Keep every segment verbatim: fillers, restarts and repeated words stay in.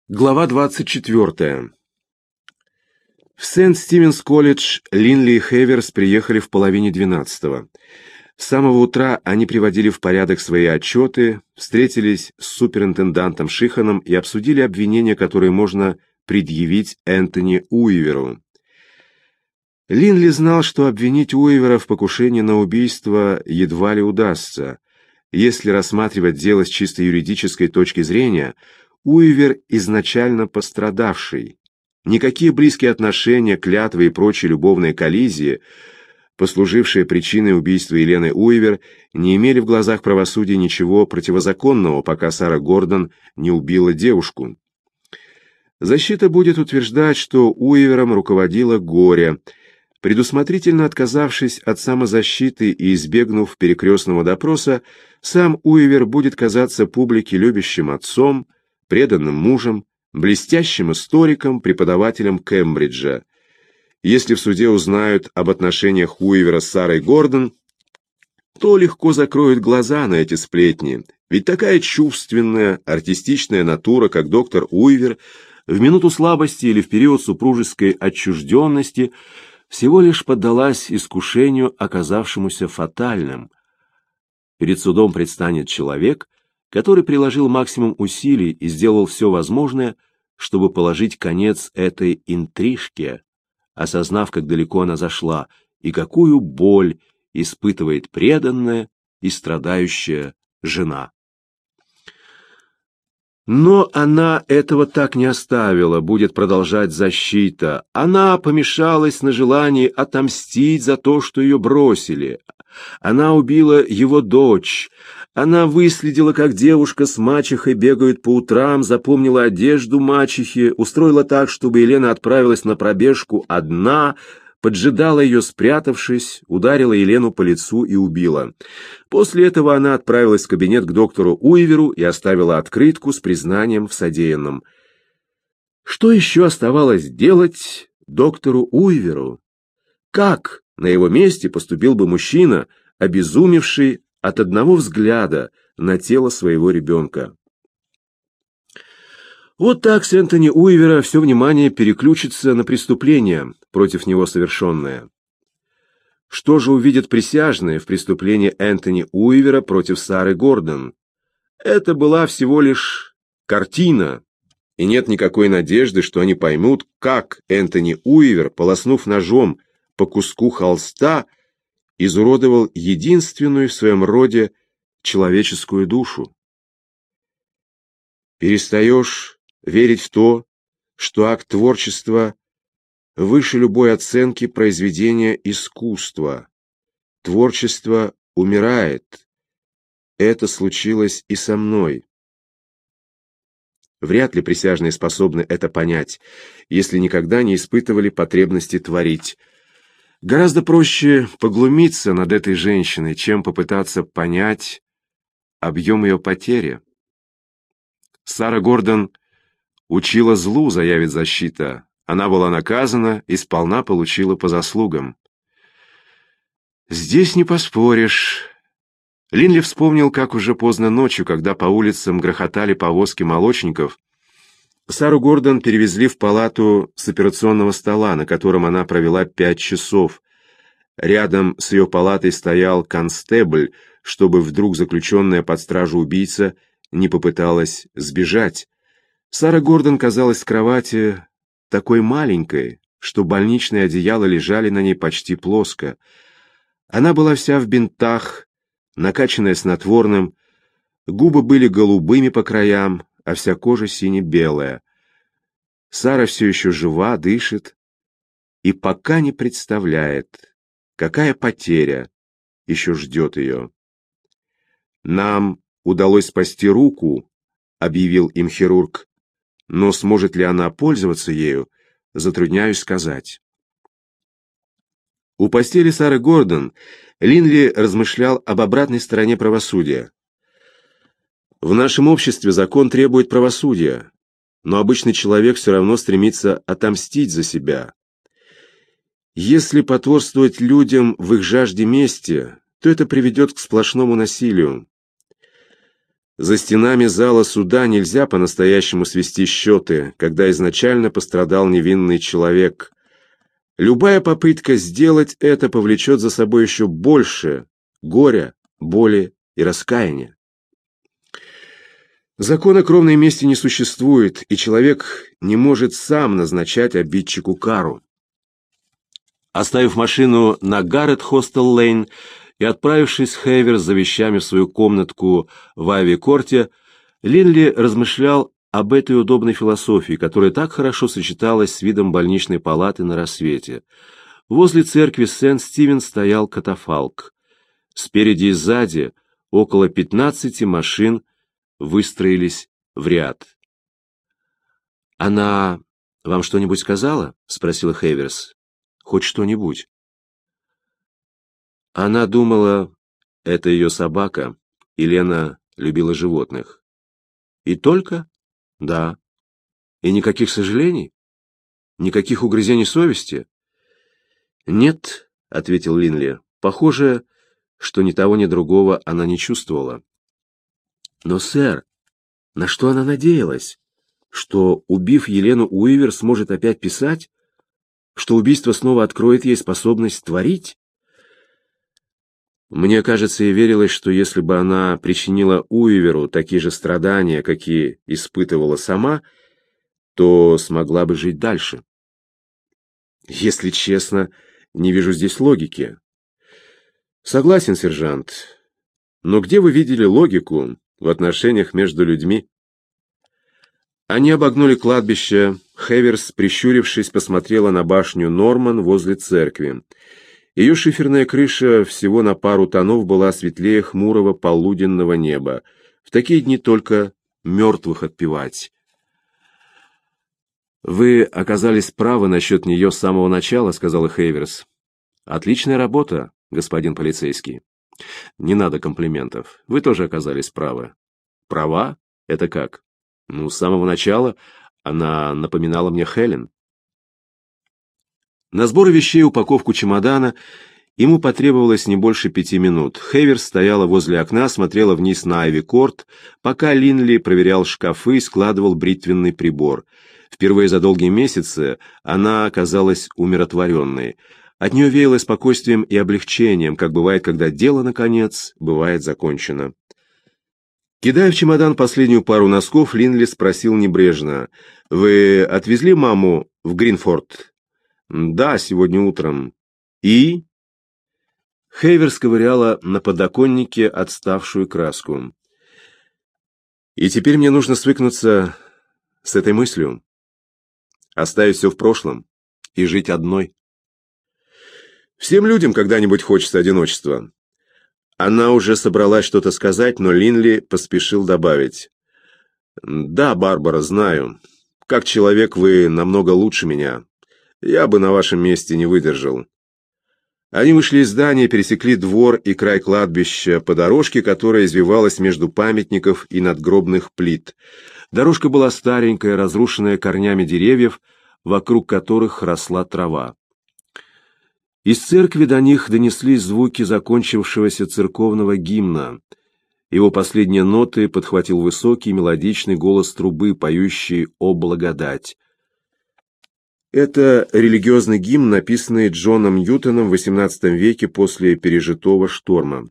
Глава двадцать четвёртая. В Сент-Стивенс-колледж Линли и Хеверс приехали в половине двенадцатого. С самого утра они приводили в порядок свои отчеты, встретились с суперинтендантом Шиханом и обсудили обвинения, которые можно предъявить Энтони Уиверу. Линли знал, что обвинить Уивера в покушении на убийство едва ли удастся. Если рассматривать дело с чисто юридической точки зрения, Уивер изначально пострадавший. Никакие близкие отношения, клятвы и прочие любовные коллизии, послужившие причиной убийства Елены Уивер, не имели в глазах правосудия ничего противозаконного, пока Сара Гордон не убила девушку. Защита будет утверждать, что Уивером руководило горе. Предусмотрительно отказавшись от самозащиты и избегнув перекрестного допроса, сам Уивер будет казаться публике любящим отцом, преданным мужем, блестящим историком, преподавателем Кембриджа. Если в суде узнают об отношениях Уивера с Сарой Гордон, то легко закроют глаза на эти сплетни, ведь такая чувственная, артистичная натура, как доктор Уивер, в минуту слабости или в период супружеской отчужденности всего лишь поддалась искушению, оказавшемуся фатальным. Перед судом предстанет человек, который приложил максимум усилий и сделал все возможное, чтобы положить конец этой интрижке, осознав, как далеко она зашла и какую боль испытывает преданная и страдающая жена. Но она этого так не оставила, будет продолжать защита. Она помешалась на желании отомстить за то, что ее бросили. Она убила его дочь. Она выследила, как девушка с мачехой бегают по утрам, запомнила одежду мачехи, устроила так, чтобы Елена отправилась на пробежку одна, поджидала ее, спрятавшись, ударила Елену по лицу и убила. После этого она отправилась в кабинет к доктору Уиверу и оставила открытку с признанием в содеянном. Что еще оставалось делать доктору Уиверу? Как на его месте поступил бы мужчина, обезумевший от одного взгляда на тело своего ребенка? Вот так с Энтони Уивера все внимание переключится на преступление, против него совершенное. Что же увидят присяжные в преступлении Энтони Уивера против Сары Гордон? Это была всего лишь картина, и нет никакой надежды, что они поймут, как Энтони Уивер, полоснув ножом по куску холста, изуродовал единственную в своем роде человеческую душу. Перестаешь верить в то, что акт творчества выше любой оценки произведения искусства. Творчество умирает. Это случилось и со мной. Вряд ли присяжные способны это понять, если никогда не испытывали потребности творить. Гораздо проще поглумиться над этой женщиной, чем попытаться понять объем ее потери. Сара Гордон учила злу, заявит защита. Она была наказана и сполна получила по заслугам. Здесь не поспоришь. Линли вспомнил, как уже поздно ночью, когда по улицам грохотали повозки молочников, Сару Гордон перевезли в палату с операционного стола, на котором она провела пять часов. Рядом с ее палатой стоял констебль, чтобы вдруг заключенная под стражу убийца не попыталась сбежать. Сара Гордон казалась в кровати такой маленькой, что больничные одеяла лежали на ней почти плоско. Она была вся в бинтах, накачанная снотворным, губы были голубыми по краям, а вся кожа сине-белая. Сара все еще жива, дышит и пока не представляет, какая потеря еще ждет ее. «Нам удалось спасти руку», — объявил им хирург, «но сможет ли она пользоваться ею, затрудняюсь сказать». У постели Сары Гордон Линли размышлял об обратной стороне правосудия. В нашем обществе закон требует правосудия, но обычный человек все равно стремится отомстить за себя. Если потворствовать людям в их жажде мести, то это приведет к сплошному насилию. За стенами зала суда нельзя по-настоящему свести счеты, когда изначально пострадал невинный человек. Любая попытка сделать это повлечет за собой еще больше горя, боли и раскаяния. Закона кровной мести не существует, и человек не может сам назначать обидчику кару. Оставив машину на Гаррет-Хостел-Лейн и отправившись с Хейверс за вещами в свою комнатку в Айви-Корте, Линли размышлял об этой удобной философии, которая так хорошо сочеталась с видом больничной палаты на рассвете. Возле церкви Сент-Стивен стоял катафалк. Спереди и сзади около пятнадцати машин выстроились в ряд. «Она вам что-нибудь сказала?» — спросила Хейверс. «Хоть что-нибудь?» Она думала, это ее собака, и Лена любила животных. «И только?» «Да». «И никаких сожалений? Никаких угрызений совести?» «Нет», — ответил Линли. «Похоже, что ни того, ни другого она не чувствовала». «Но, сэр, на что она надеялась? Что, убив Елену Уивер, сможет опять писать? Что убийство снова откроет ей способность творить?» Мне кажется, и верилось, что если бы она причинила Уиверу такие же страдания, какие испытывала сама, то смогла бы жить дальше. Если честно, не вижу здесь логики. Согласен, сержант. Но где вы видели логику в отношениях между людьми? Они обогнули кладбище. Хейверс, прищурившись, посмотрела на башню Норман возле церкви. Ее шиферная крыша всего на пару тонов была светлее хмурого полуденного неба. В такие дни только мертвых отпевать. «Вы оказались правы насчет нее с самого начала», — сказала Хейверс. «Отличная работа, господин полицейский. Не надо комплиментов. Вы тоже оказались правы». «Права? Это как?» «Ну, с самого начала она напоминала мне Хелен». На сбор вещей и упаковку чемодана ему потребовалось не больше пяти минут. Хейверс стояла возле окна, смотрела вниз на Айви-Корт, пока Линли проверял шкафы и складывал бритвенный прибор. Впервые за долгие месяцы она оказалась умиротворенной. От нее веяло спокойствием и облегчением, как бывает, когда дело, наконец, бывает закончено. Кидая в чемодан последнюю пару носков, Линли спросил небрежно: «Вы отвезли маму в Гринфорд?» «Да, сегодня утром». «И?» Хейверс ковыряла на подоконнике отставшую краску. «И теперь мне нужно свыкнуться с этой мыслью. Оставить все в прошлом и жить одной. Всем людям когда-нибудь хочется одиночества». Она уже собралась что-то сказать, но Линли поспешил добавить: «Да, Барбара, знаю. Как человек вы намного лучше меня. Я бы на вашем месте не выдержал». Они вышли из здания, пересекли двор и край кладбища по дорожке, которая извивалась между памятников и надгробных плит. Дорожка была старенькая, разрушенная корнями деревьев, вокруг которых росла трава. Из церкви до них донеслись звуки закончившегося церковного гимна. Его последние ноты подхватил высокий мелодичный голос трубы, поющий «О благодать». Это религиозный гимн, написанный Джоном Ньютоном в восемнадцатом веке после пережитого шторма.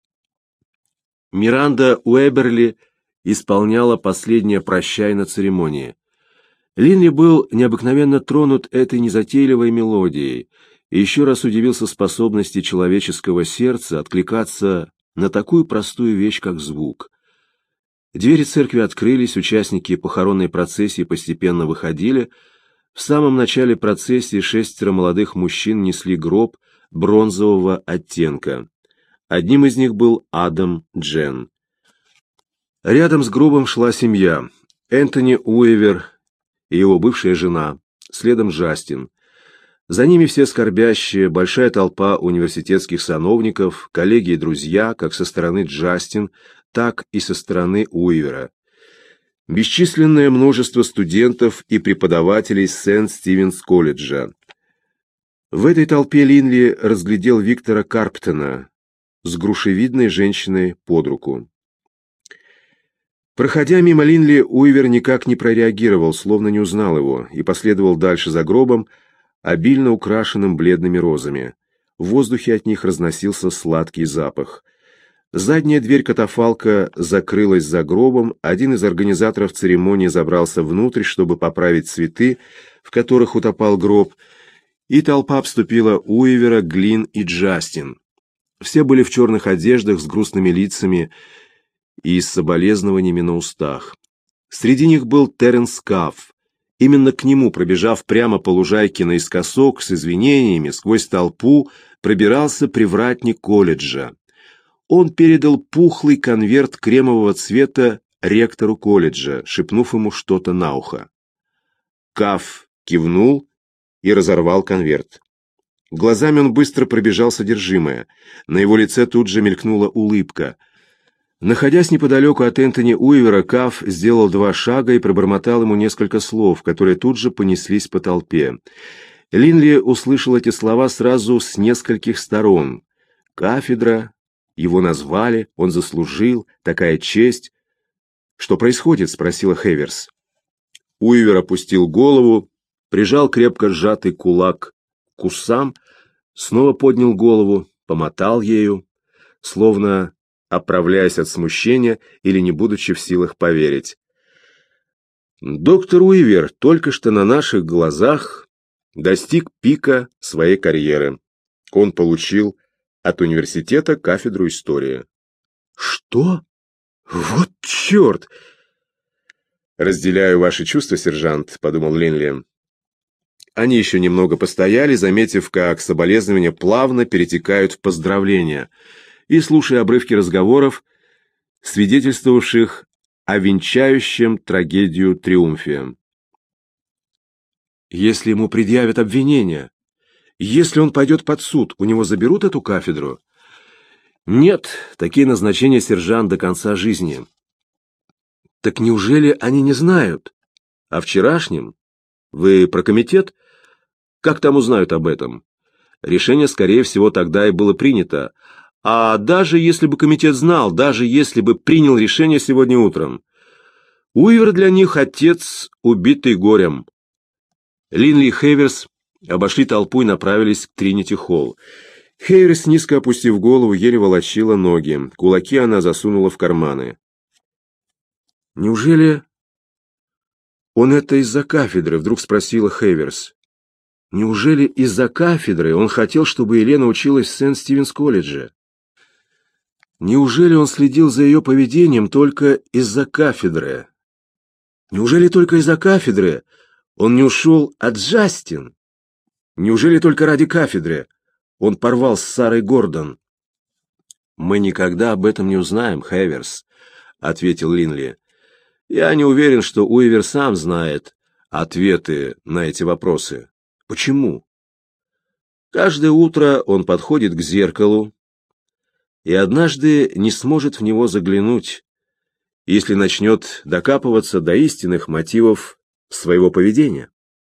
Миранда Уэберли исполняла последнее «Прощай» на церемонии. Линли был необыкновенно тронут этой незатейливой мелодией и еще раз удивился способности человеческого сердца откликаться на такую простую вещь, как звук. Двери церкви открылись, участники похоронной процессии постепенно выходили. В самом начале процессии шестеро молодых мужчин несли гроб бронзового оттенка. Одним из них был Адам Джен. Рядом с гробом шла семья: Энтони Уивер и его бывшая жена, следом Джастин. За ними все скорбящие, большая толпа университетских сановников, коллеги и друзья, как со стороны Джастин, так и со стороны Уивера. Бесчисленное множество студентов и преподавателей Сент-Стивенс-колледжа. В этой толпе Линли разглядел Виктора Карптона с грушевидной женщиной под руку. Проходя мимо Линли, Уивер никак не прореагировал, словно не узнал его, и последовал дальше за гробом, обильно украшенным бледными розами. В воздухе от них разносился сладкий запах. Задняя дверь катафалка закрылась за гробом, один из организаторов церемонии забрался внутрь, чтобы поправить цветы, в которых утопал гроб, и толпа обступила Уивера, Глин и Джастин. Все были в черных одеждах с грустными лицами и с соболезнованиями на устах. Среди них был Теренс Кафф. Именно к нему, пробежав прямо по лужайке наискосок с извинениями, сквозь толпу, пробирался привратник колледжа. Он передал пухлый конверт кремового цвета ректору колледжа, шепнув ему что-то на ухо. Кафф кивнул и разорвал конверт. Глазами он быстро пробежал содержимое. На его лице тут же мелькнула улыбка. Находясь неподалеку от Энтони Уивера, Кафф сделал два шага и пробормотал ему несколько слов, которые тут же понеслись по толпе. Линли услышал эти слова сразу с нескольких сторон. Кафедра, его назвали, он заслужил, такая честь. «Что происходит?» — спросила Хеверс. Уивер опустил голову, прижал крепко сжатый кулак к усам, снова поднял голову, помотал ею, словно оправляясь от смущения или не будучи в силах поверить. Доктор Уивер только что на наших глазах достиг пика своей карьеры. Он получил от университета кафедру истории. Что? Вот черт! Разделяю ваши чувства, сержант, подумал Линли. Они еще немного постояли, заметив, как соболезнования плавно перетекают в поздравления, и слушая обрывки разговоров, свидетельствовавших о венчающем трагедию триумфе. Если ему предъявят обвинение, если он пойдет под суд, у него заберут эту кафедру? Нет, такие назначения, сержант, до конца жизни. Так неужели они не знают? О вчерашнем? Вы про комитет? Как там узнают об этом? Решение, скорее всего, тогда и было принято. А даже если бы комитет знал, даже если бы принял решение сегодня утром, Уивер для них отец, убитый горем. Линли и Хеверс обошли толпу и направились к Тринити-Холл. Хеверс, низко опустив голову, еле волочила ноги. Кулаки она засунула в карманы. «Неужели он это из-за кафедры?» — вдруг спросила Хеверс. «Неужели из-за кафедры он хотел, чтобы Елена училась в Сент-Стивенс-колледже? Неужели он следил за ее поведением только из-за кафедры? Неужели только из-за кафедры он не ушел от Джастин? Неужели только ради кафедры он порвал с Сарой Гордон?» «Мы никогда об этом не узнаем, Хеверс», — ответил Линли. «Я не уверен, что Уивер сам знает ответы на эти вопросы. Почему? Каждое утро он подходит к зеркалу и однажды не сможет в него заглянуть, если начнет докапываться до истинных мотивов своего поведения».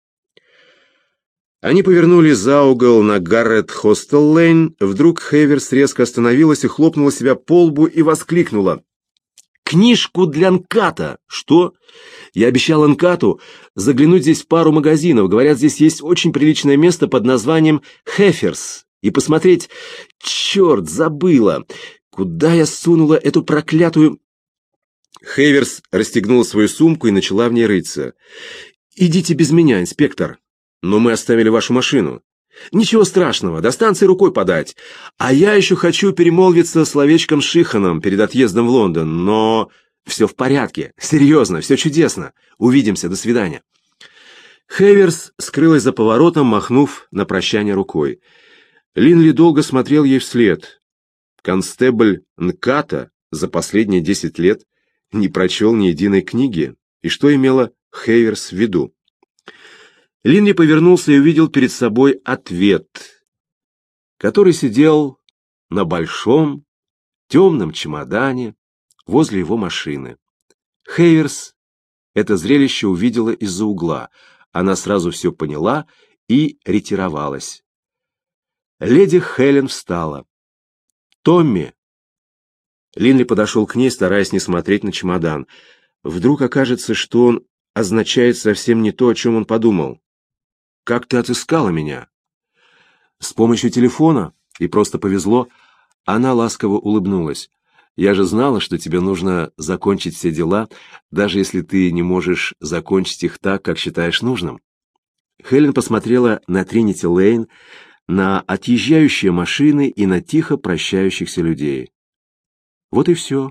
Они повернули за угол на Гаррет-Хостел-Лейн. Вдруг Хеверс резко остановилась и хлопнула себя по лбу и воскликнула: «Книжку для Нката!» «Что? Я обещал Нкату заглянуть здесь в пару магазинов. Говорят, здесь есть очень приличное место под названием Хеферс. И посмотреть... Черт, забыла! Куда я сунула эту проклятую...» Хеверс расстегнула свою сумку и начала в ней рыться. «Идите без меня, инспектор. Но мы оставили вашу машину». «Ничего страшного, до станции рукой подать. А я еще хочу перемолвиться словечком с Шиханом перед отъездом в Лондон, но все в порядке, серьезно, все чудесно. Увидимся, до свидания». Хеверс скрылась за поворотом, махнув на прощание рукой. Линли долго смотрел ей вслед. Констебль Нката за последние десять лет не прочел ни единой книги. И что имела Хеверс в виду? Линли повернулся и увидел перед собой ответ, который сидел на большом темном чемодане возле его машины. Хеверс это зрелище увидела из-за угла. Она сразу все поняла и ретировалась. Леди Хелен встала. «Томми, Линли подошел к ней, стараясь не смотреть на чемодан. Вдруг окажется, что он означает совсем не то, о чем он подумал. «Как ты отыскала меня?» «С помощью телефона, и просто повезло». Она ласково улыбнулась. «Я же знала, что тебе нужно закончить все дела, даже если ты не можешь закончить их так, как считаешь нужным». Хелен посмотрела на Тринити-Лейн, на отъезжающие машины и на тихо прощающихся людей. Вот и все.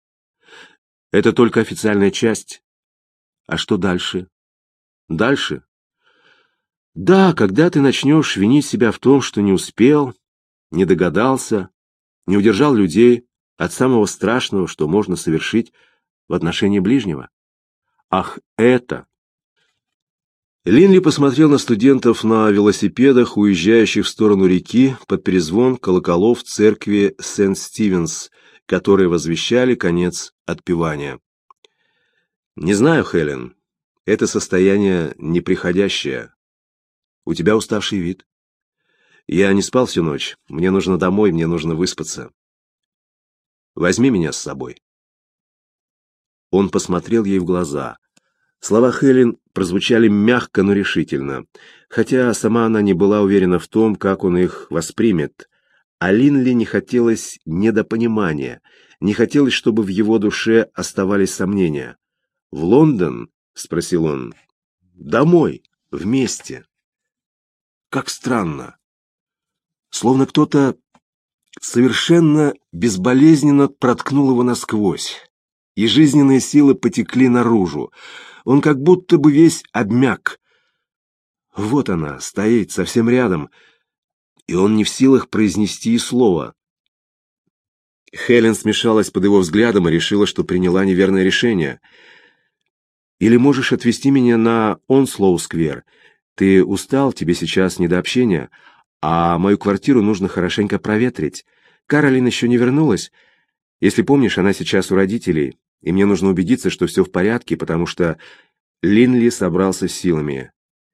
Это только официальная часть. А что дальше? Дальше? Да, когда ты начнешь винить себя в том, что не успел, не догадался, не удержал людей от самого страшного, что можно совершить в отношении ближнего. Ах, это! Линли посмотрел на студентов на велосипедах, уезжающих в сторону реки под перезвон колоколов церкви Сент-Стивенс, которые возвещали конец отпевания. «Не знаю, Хелен, это состояние неприходящее. У тебя уставший вид. Я не спал всю ночь, мне нужно домой, мне нужно выспаться. Возьми меня с собой». Он посмотрел ей в глаза. Слова Хелен прозвучали мягко, но решительно, хотя сама она не была уверена в том, как он их воспримет. А Линли не хотелось недопонимания, не хотелось, чтобы в его душе оставались сомнения. «В Лондон?» — спросил он. «Домой, вместе». Как странно. Словно кто-то совершенно безболезненно проткнул его насквозь, и жизненные силы потекли наружу. Он как будто бы весь обмяк. Вот она, стоит совсем рядом, и он не в силах произнести и слова. Хелен смешалась под его взглядом и решила, что приняла неверное решение. «Или можешь отвезти меня на Онслоу-сквер? Ты устал, тебе сейчас не до общения, а мою квартиру нужно хорошенько проветрить. Каролин еще не вернулась. Если помнишь, она сейчас у родителей, и мне нужно убедиться, что все в порядке, потому что...» Линли собрался с силами.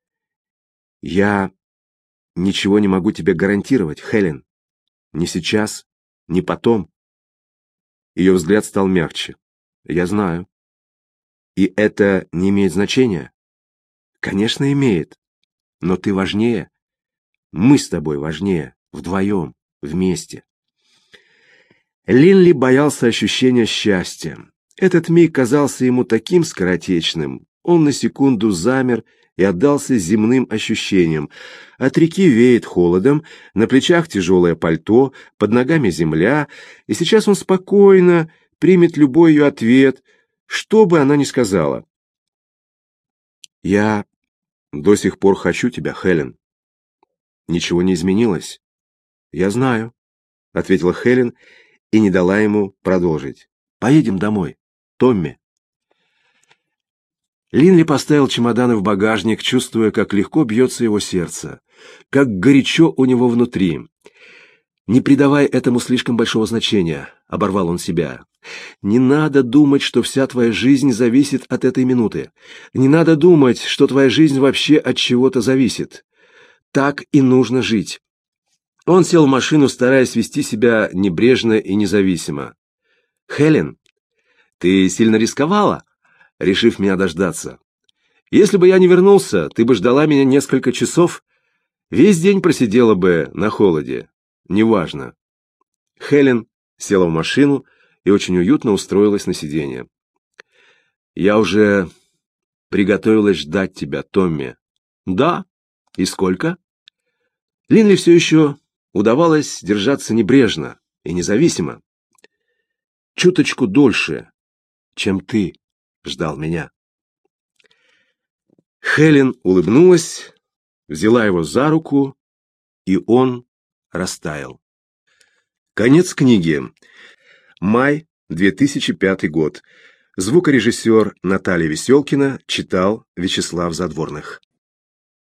«Я ничего не могу тебе гарантировать, Хелен. Ни сейчас, ни потом». Ее взгляд стал мягче. «Я знаю. И это не имеет значения?» «Конечно, имеет. Но ты важнее. Мы с тобой важнее. Вдвоем, вместе». Линли боялся ощущения счастья. Этот миг казался ему таким скоротечным. Он на секунду замер и отдался земным ощущениям. От реки веет холодом, на плечах тяжелое пальто, под ногами земля, и сейчас он спокойно примет любой ее ответ, что бы она ни сказала. «Я до сих пор хочу тебя, Хелен. Ничего не изменилось». «Я знаю», — ответила Хелен и не дала ему продолжить. «Поедем домой, Томми». Линли поставил чемоданы в багажник, чувствуя, как легко бьется его сердце, как горячо у него внутри. «Не придавай этому слишком большого значения», — оборвал он себя. «Не надо думать, что вся твоя жизнь зависит от этой минуты. Не надо думать, что твоя жизнь вообще от чего-то зависит. Так и нужно жить». Он сел в машину, стараясь вести себя небрежно и независимо. «Хелен, ты сильно рисковала, решив меня дождаться. Если бы я не вернулся, ты бы ждала меня несколько часов, весь день просидела бы на холоде. Неважно». Хелен села в машину и очень уютно устроилась на сиденье. «Я уже приготовилась ждать тебя, Томми». «Да? И сколько?» Линли все еще удавалось держаться небрежно и независимо. «Чуточку дольше, чем ты ждал меня». Хелен улыбнулась, взяла его за руку, и он растаял. Конец книги. Май две тысячи пятый год. Звукорежиссер Наталья Веселкина читал Вячеслав Задворных.